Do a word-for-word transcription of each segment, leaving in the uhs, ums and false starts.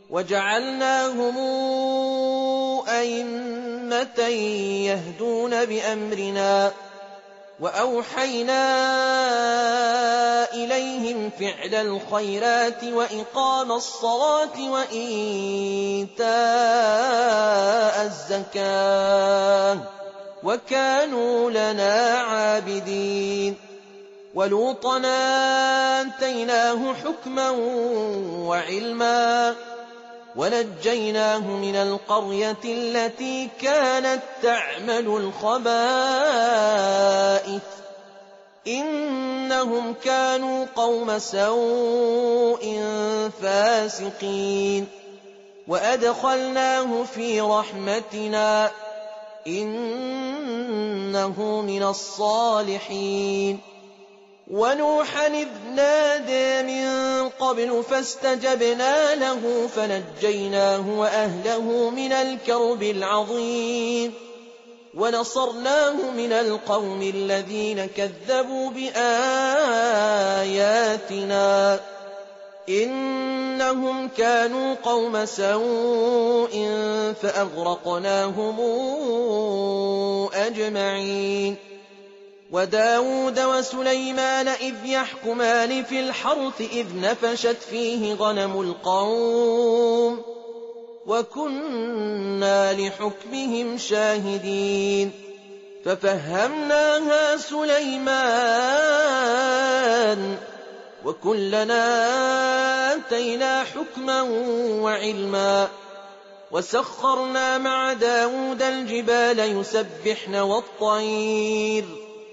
وجعلناهم أئمة يهدون بأمرنا وأوحينا إليهم فعل الخيرات وإقام الصلاة وإيتاء الزكاة وكانوا لنا عابدين ولوطا آتيناه حكما وعلما ونجيناه من القرية التي كانت تعمل الخبائث إنهم كانوا قوم سوء فاسقين وأدخلناه في رحمتنا إنه من الصالحين ونوحا إذ نادى من قبل فاستجبنا له فنجيناه وأهله من الكرب العظيم ونصرناه من القوم الذين كذبوا بآياتنا إنهم كانوا قوم سوء فأغرقناهم أجمعين وداود وسليمان إذ يحكمان في الحرث إذ نفشت فيه غنم القوم وكنا لحكمهم شاهدين ففهمناها سليمان وكلنا آتينا حكما وعلما وسخرنا مع داود الجبال يسبحن والطير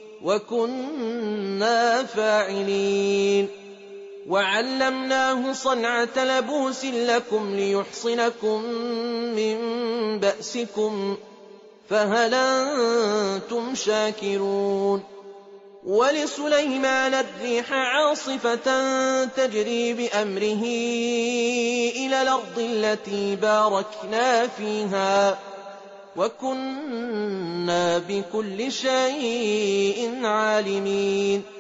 وكنا فاعلين وعلمناه صنعة لبوس لكم ليحصنكم من بأسكم فهل أنتم شاكرون ولسليمان الريح عاصفة تجري بأمره إلى الأرض التي باركنا فيها وكنا بكل شيء عالمين